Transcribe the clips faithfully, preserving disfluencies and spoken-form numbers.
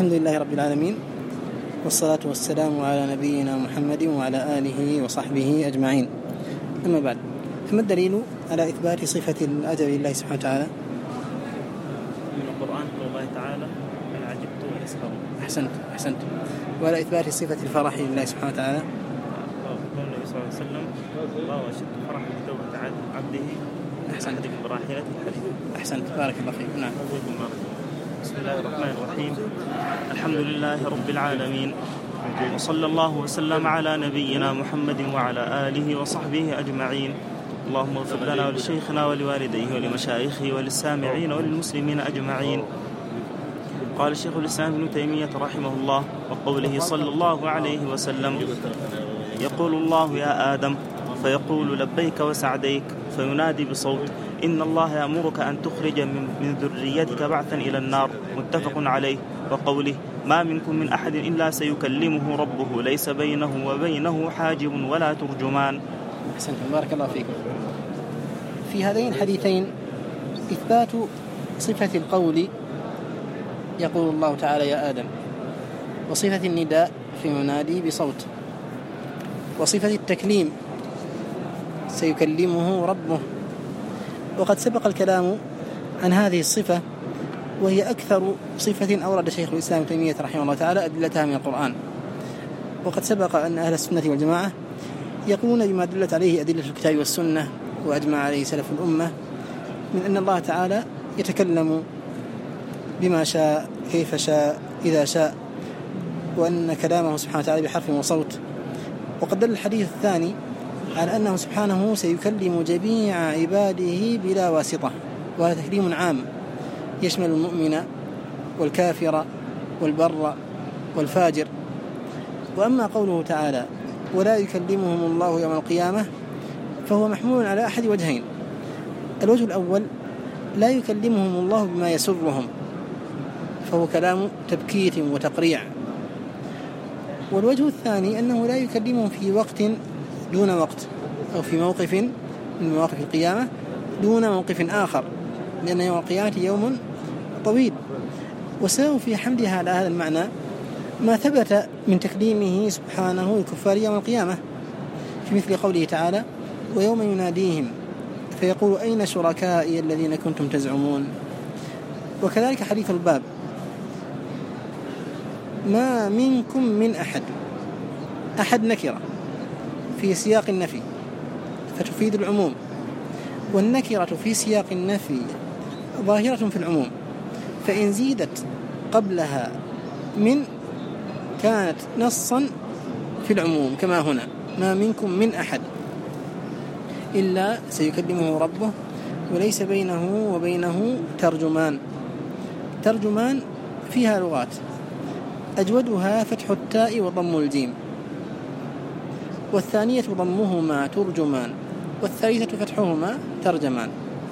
الحمد لله رب العالمين، والصلاة والسلام على نبينا محمد وعلى آله وصحبه أجمعين. أما بعد، فما الدليل على إثبات صفة الأدب لله سبحانه وتعالى؟ من القرآن قول الله تعالى من عجبت ويسخرون. أحسنت أحسنت وعلى إثبات صفة الفرح لله سبحانه وتعالى قول النبي صلى الله عليه وسلم الله أشد فرح بتوبة عبده أحسنت براحلة الحديث. أحسنت بارك الله فيك. نعم. بسم الله الرحمن الرحيم. الحمد لله رب العالمين، وصلى الله وسلم على نبينا محمد وعلى آله وصحبه أجمعين. اللهم اغفر لنا ولشيخنا ولوالديه ولمشايخه وللسامعين وللمسلمين أجمعين. قال الشيخ الإسلام ابن تيمية رحمه الله وقوله صلى الله عليه وسلم: يقول الله يا آدم فيقول لبيك وسعديك، فينادي بصوت: إن الله يأمرك أن تخرج من ذريتك بعثا إلى النار، متفق عليه. وقوله: ما منكم من أحد إلا سيكلمه ربه ليس بينه وبينه حاجب ولا ترجمان. أحسنتم بارك الله فيكم. في هذين الحديثين إثبات صفة القول يقول الله تعالى يا آدم، وصفة النداء في منادي بصوت، وصفة التكليم سيكلمه ربه. وقد سبق الكلام عن هذه الصفة، وهي أكثر صفة أورد شيخ الإسلام ابن تيمية رحمه الله تعالى أدلتها من القرآن. وقد سبق أن أهل السنة والجماعة يقولون بما دلت عليه أدلة الكتاب والسنة وأجمع عليه سلف الأمة من أن الله تعالى يتكلم بما شاء كيف شاء إذا شاء، وأن كلامه سبحانه وتعالى بحرف وصوت. وقد دل الحديث الثاني على أنه سبحانه سيكلم جميع عباده بلا واسطة، وهذا تكليم عام يشمل المؤمن والكافر والبر والفاجر. وأما قوله تعالى ولا يكلمهم الله يوم القيامة فهو محمول على أحد وجهين. الوجه الأول لا يكلمهم الله بما يسرهم، فهو كلام تبكيت وتقريع. والوجه الثاني أنه لا يكلمهم في وقت دون وقت، أو في موقف من مواقف القيامة دون موقف آخر، لأن يوم القيامة يوم طويل. وساو في حملها على هذا المعنى ما ثبت من تكليمه سبحانه الكفار يوم القيامة، في مثل قوله تعالى ويوم يناديهم فيقول أين شركائي الذين كنتم تزعمون. وكذلك حديث الباب ما منكم من أحد، أحد نكرة في سياق النفي فتفيد العموم، والنكرة في سياق النفي ظاهرة في العموم، فإن زيدت قبلها من كانت نصا في العموم، كما هنا ما منكم من أحد إلا سيكلمه ربه وليس بينه وبينه ترجمان. ترجمان فيها لغات، أجودها فتح التاء وضم الجيم، والثانية ضمهما ترجمان، والثالثة فتحهما ترجمان.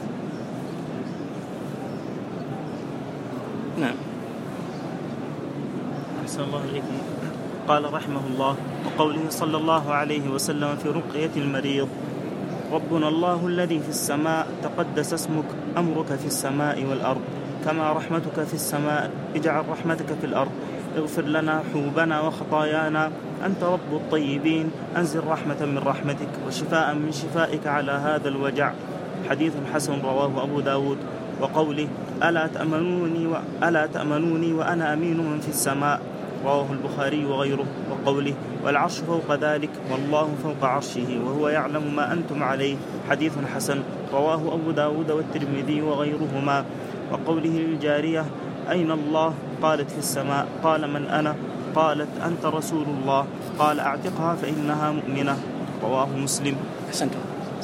نعم. أحسن الله إليكم. قال رحمه الله وقوله صلى الله عليه وسلم في رقية المريض: ربنا الله الذي في السماء تقدس اسمك، أمرك في السماء والأرض، كما رحمتك في السماء اجعل رحمتك في الأرض، اغفر لنا حوبنا وخطايانا، أنت رب الطيبين، أنزل رحمة من رحمتك وشفاء من شفائك على هذا الوجع. حديث حسن رواه أبو داود. وقوله ألا تأمنوني, و... ألا تأمنوني وأنا أمين من في السماء، رواه البخاري وغيره. وقوله والعرش فوق ذلك والله فوق عرشه وهو يعلم ما أنتم عليه، حديث حسن رواه أبو داود والترمذي وغيرهما. وقوله للجارية أين الله؟ قالت في السماء. قال من أنا؟ قالت أنت رسول الله. قال أعتقها فإنها مؤمنة، رواه مسلم. أحسنتم.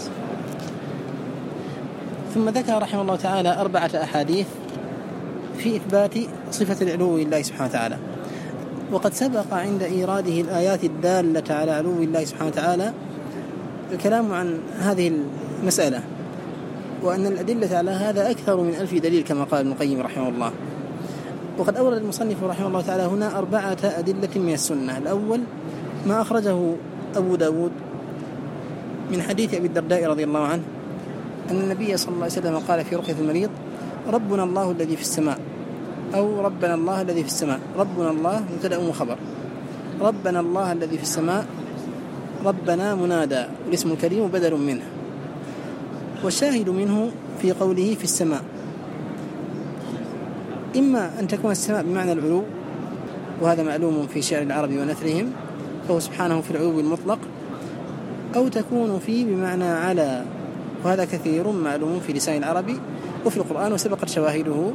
ثم ذكر رحمه الله تعالى أربعة أحاديث في إثبات صفة العلو لله سبحانه وتعالى. وقد سبق عند إيراده الآيات الدالة على علو الله سبحانه وتعالى الكلام عن هذه المسألة، وأن الأدلة على هذا أكثر من ألف دليل كما قال ابن القيم رحمه الله. وقد أورد المصنف رحمه الله تعالى هنا أربعة أدلة من السنة. الأول ما أخرجه أبو داود من حديث أبي الدرداء رضي الله عنه أن النبي صلى الله عليه وسلم قال في رقية المريض: ربنا الله الذي في السماء، أو ربنا الله الذي في السماء. ربنا الله مبتدأ وخبر، ربنا الله الذي في السماء، ربنا منادى والاسم الكريم بدل منه. والشاهد منه في قوله في السماء إما أن تكون السماء بمعنى العلو، وهذا معلوم في شعر العرب ونثرهم، فهو سبحانه في العلو المطلق، أو تكون فيه بمعنى على، وهذا كثير معلوم في لسان العربي وفي القرآن، وسبقت شواهده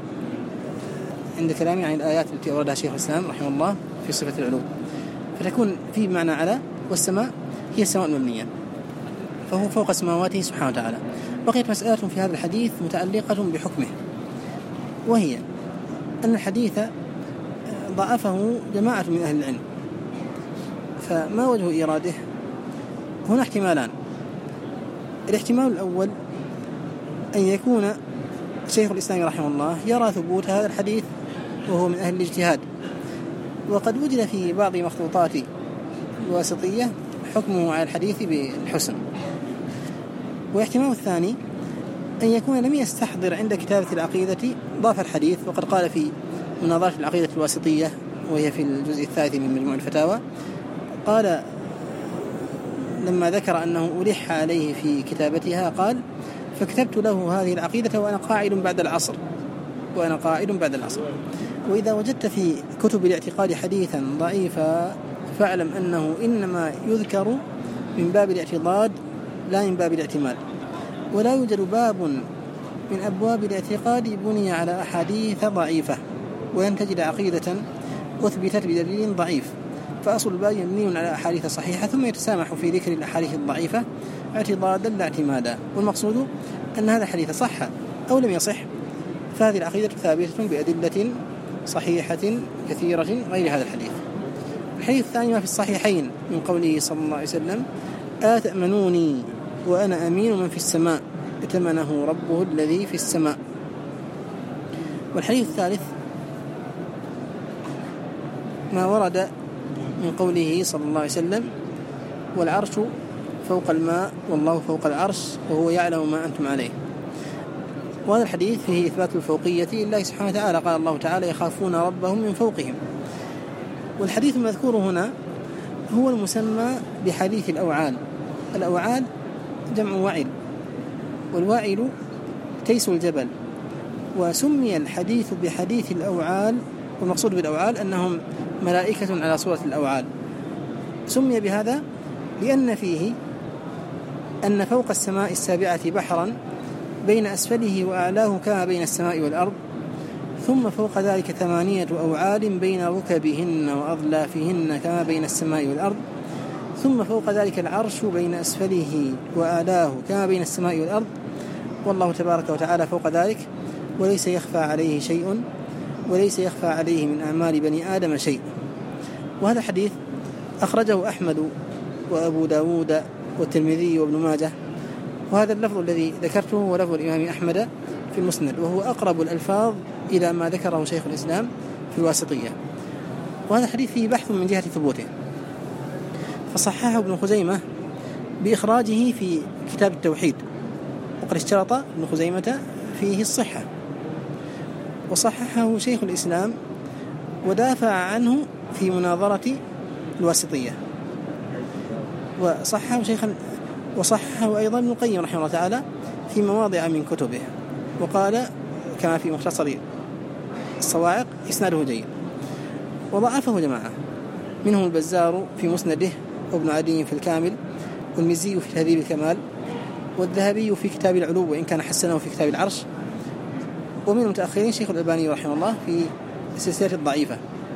عند كلامي عن الآيات التي أوردها شيخ الإسلام رحمه الله في صفة العلو. فتكون فيه بمعنى على، والسماء هي السماء المبنية، فهو فوق سماواته سبحانه وتعالى. بقيت مسألة في هذا الحديث متعلقة بحكمه، وهي أن الحديث ضعفه جماعة من أهل العلم. فما وجه إيراده؟ هنا احتمالان. الاحتمال الأول أن يكون شيخ الإسلام رحمه الله يرى ثبوت هذا الحديث وهو من أهل الاجتهاد، وقد وجد في بعض مخطوطات الواسطية حكمه على الحديث بالحسن. واحتمال الثاني أن يكون لم يستحضر عند كتابة العقيدة ضعف الحديث، وقد قال في مناظرة العقيدة الواسطية وهي في الجزء الثالث من مجموع الفتاوى، قال لما ذكر أنه ألح عليه في كتابتها قال فكتبت له هذه العقيدة وأنا قاعد بعد العصر وأنا قاعد بعد العصر. وإذا وجدت في كتب الاعتقاد حديثا ضعيفا فاعلم أنه إنما يذكر من باب الاعتضاد لا من باب الاعتماد، ولا يوجد باب من أبواب الاعتقاد بني على أحاديث ضعيفة ولن تجد عقيدة أثبتت بدليل ضعيف، فأصل الباب مبني على أحاديث صحيحة ثم يتسامح في ذكر الأحاديث الضعيفة اعتضادا لا اعتمادا. والمقصود أن هذا الحديث صح أو لم يصح فهذه العقيدة ثابتة بأدلة صحيحة كثيرة غير هذا الحديث. الحديث الثاني ما في الصحيحين من قوله صلى الله عليه وسلم آتأمنوني وأنا أمين من في السماء ائتمنه ربه الذي في السماء. والحديث الثالث ما ورد من قوله صلى الله عليه وسلم والعرش فوق الماء والله فوق العرش وهو يعلم ما أنتم عليه. وهذا الحديث فيه إثبات الفوقية لله سبحانه وتعالى، قال الله تعالى يخافون ربهم من فوقهم. والحديث المذكور هنا هو المسمى بحديث الأوعال. الأوعال جمع وعل، والوعل تيس الجبل، وسمي الحديث بحديث الأوعال، والمقصود بالأوعال أنهم ملائكة على صورة الأوعال. سمي بهذا لأن فيه أن فوق السماء السابعة بحرا بين أسفله وأعلاه كما بين السماء والأرض، ثم فوق ذلك ثمانية أوعال بين ركبهن وأظلافهن كما بين السماء والأرض، ثم فوق ذلك العرش بين أسفله وأعلاه كما بين السماء والأرض، والله تبارك وتعالى فوق ذلك وليس يخفى عليه شيء وليس يخفى عليه من أعمال بني آدم شيء. وهذا الحديث أخرجه أحمد وأبو داود والترمذي وابن ماجه، وهذا اللفظ الذي ذكرته هو لفظ الإمام أحمد في المسند، وهو أقرب الألفاظ إلى ما ذكره شيخ الإسلام في الواسطية. وهذا الحديث فيه بحث من جهة ثبوته، فصححه ابن خزيمة بإخراجه في كتاب التوحيد، وقد اشترط ابن خزيمة فيه الصحة، وصححه شيخ الإسلام ودافع عنه في مناظرة الواسطية، وصححه شيخا وصححه أيضا ابن القيم رحمه الله تعالى في مواضع من كتبه، وقال كما في مختصر الصواعق إسناده جيد. وضعفه جماعة منهم البزار في مسنده، وابن عدي في الكامل، والمزي في تهذيب الكمال، والذهبي في كتاب العلو وإن كان حسنه في كتاب العرش، ومن المتأخرين شيخ الألباني رحمه الله في السلسلة الضعيفة.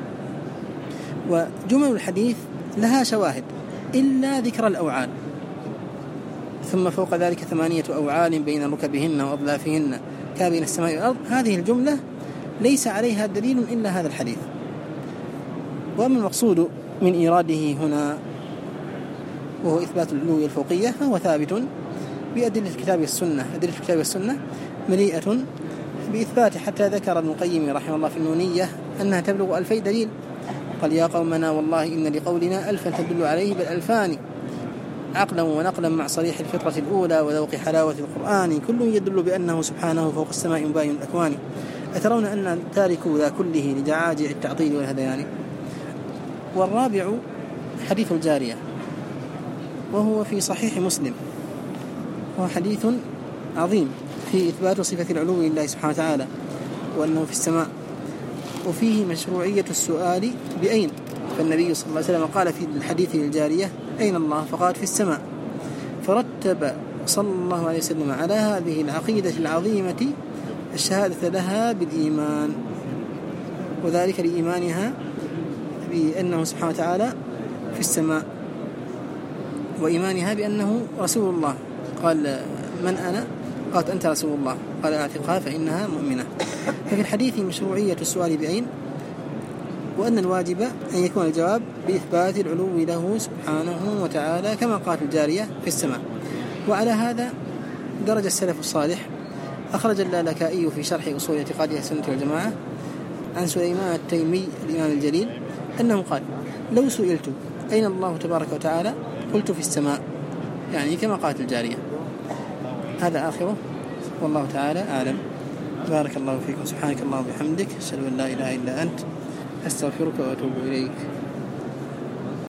وجمل الحديث لها شواهد إلا ذكر الأوعال، ثم فوق ذلك ثمانية أوعال بين ركبهن وأظلافهن كابين السماء والأرض، هذه الجملة ليس عليها دليل إلا هذا الحديث. وأما المقصود من إيراده هنا وهو إثبات العلو والفوقية فهو ثابت بأدلة الكتاب والسنة. أدلة الكتاب والسنة مليئة بإثبات، حتى ذكر ابن القيم رحمه الله في النونية أنها تبلغ ألفي دليل، قال يا قومنا والله إن لقولنا ألفا تدل عليه بل ألفان، عقلا ونقلا مع صريح الفطرة الأولى وذوق حلاوة القرآن، كل يدل بأنه سبحانه فوق السماء مباين الأكوان. أترون أن تاركوا ذا كله لجعاجع التعطيل والهذيان؟ والرابع حديث الجارية، وهو في صحيح مسلم، وهو حديث عظيم في إثبات صفة العلو لله سبحانه وتعالى وأنه في السماء، وفيه مشروعية السؤال بأين، فالنبي صلى الله عليه وسلم قال في الحديث للجارية أين الله؟ فقال في السماء، فرتب صلى الله عليه وسلم على هذه العقيدة العظيمة الشهادة لها بالإيمان، وذلك لإيمانها بأنه سبحانه وتعالى في السماء، وإيمانها بأنه رسول الله. قال من أنا؟ قالت أنت رسول الله. قال أعتقها فإنها مؤمنة. ففي الحديث مشروعية السؤال بأين، وأن الواجب أن يكون الجواب بإثبات العلو له سبحانه وتعالى كما قالت الجارية في السماء. وعلى هذا درج السلف الصالح. أخرج اللالكائي في شرح أصول اعتقاد أهل السنة والجماعة عن سليمان التيمي الإمام الجليل أنه قال لو سئلت أين الله تبارك وتعالى قلت في السماء، يعني كما قالت الجارية. هذا آخره، والله تعالى أعلم. بارك الله فيكم، سبحانك اللهم وبحمدك، أشهد أن لا إله إلا أنت، أستغفرك وأتوب إليك.